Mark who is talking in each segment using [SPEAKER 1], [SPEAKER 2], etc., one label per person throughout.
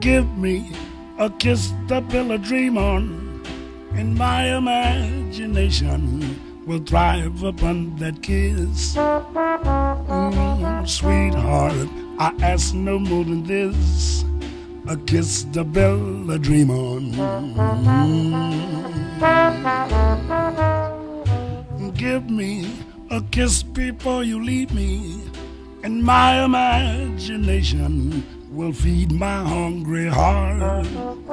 [SPEAKER 1] give me a kiss to build a dream on, and my imagination will thrive upon that kiss. Sweetheart, I ask no more than this, a kiss to build a dream on. Give me a kiss before you leave me, and my imagination will feed my hungry heart.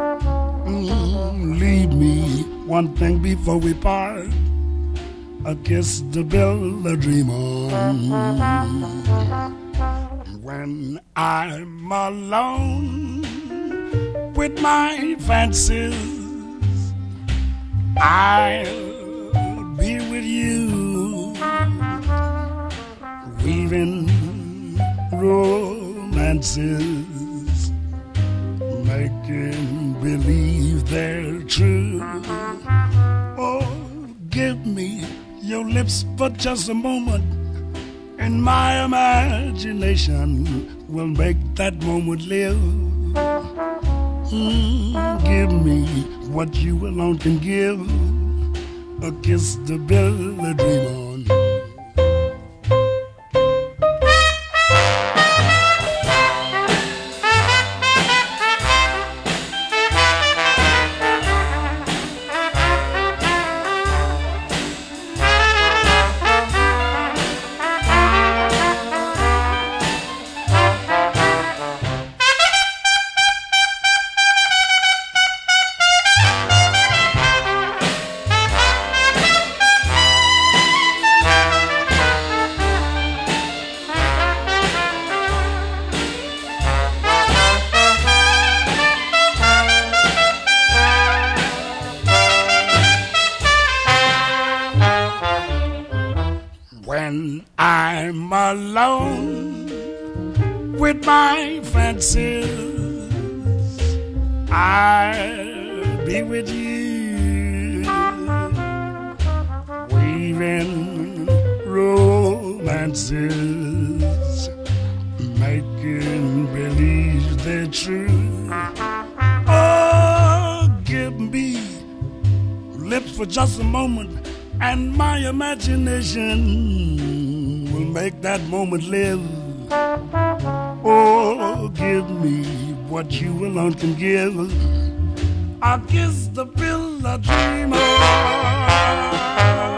[SPEAKER 1] Leave me one thing before we part, a kiss to build a dream on. When I'm alone with my fancies, I'll be with you, weaving romances, making believe they're true. Oh, give me your lips for just a moment, and my imagination will make that moment live. Give me what you alone can give, a kiss to build a dream on. When I'm alone with my fancies, I'll be with you, weaving romances, making believe they're true. Oh, give me lips for just a moment, and my imagination will make that moment live. Oh, give me what you alone can give, a kiss to build a dream on.